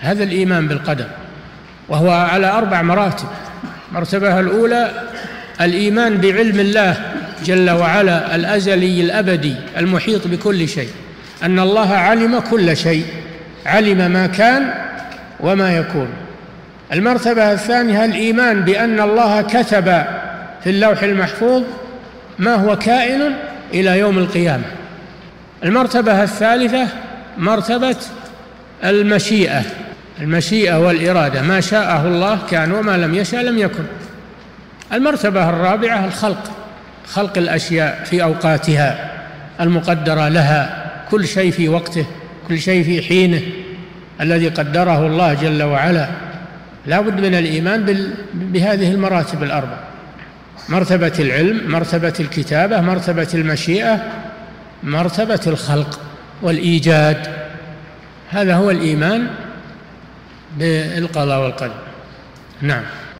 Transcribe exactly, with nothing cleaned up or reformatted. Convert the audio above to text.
هذا الإيمان بالقدر، وهو على أربع مراتب. المرتبة الأولى الإيمان بعلم الله جل وعلا الأزلي الأبدي المحيط بكل شيء، أن الله علم كل شيء، علم ما كان وما يكون. المرتبة الثانية الإيمان بأن الله كتب في اللوح المحفوظ ما هو كائن إلى يوم القيامة. المرتبة الثالثة مرتبة المشيئة، المشيئة والإرادة، ما شاءه الله كان وما لم يشاء لم يكن. المرتبة الرابعة الخلق، خلق الأشياء في أوقاتها المقدرة لها، كل شيء في وقته، كل شيء في حينه الذي قدره الله جل وعلا. لا بد من الإيمان بهذه المراتب الأربع: مرتبة العلم، مرتبة الكتابة، مرتبة المشيئة، مرتبة الخلق والإيجاد. هذا هو الإيمان بالقضاء والقدر. نعم.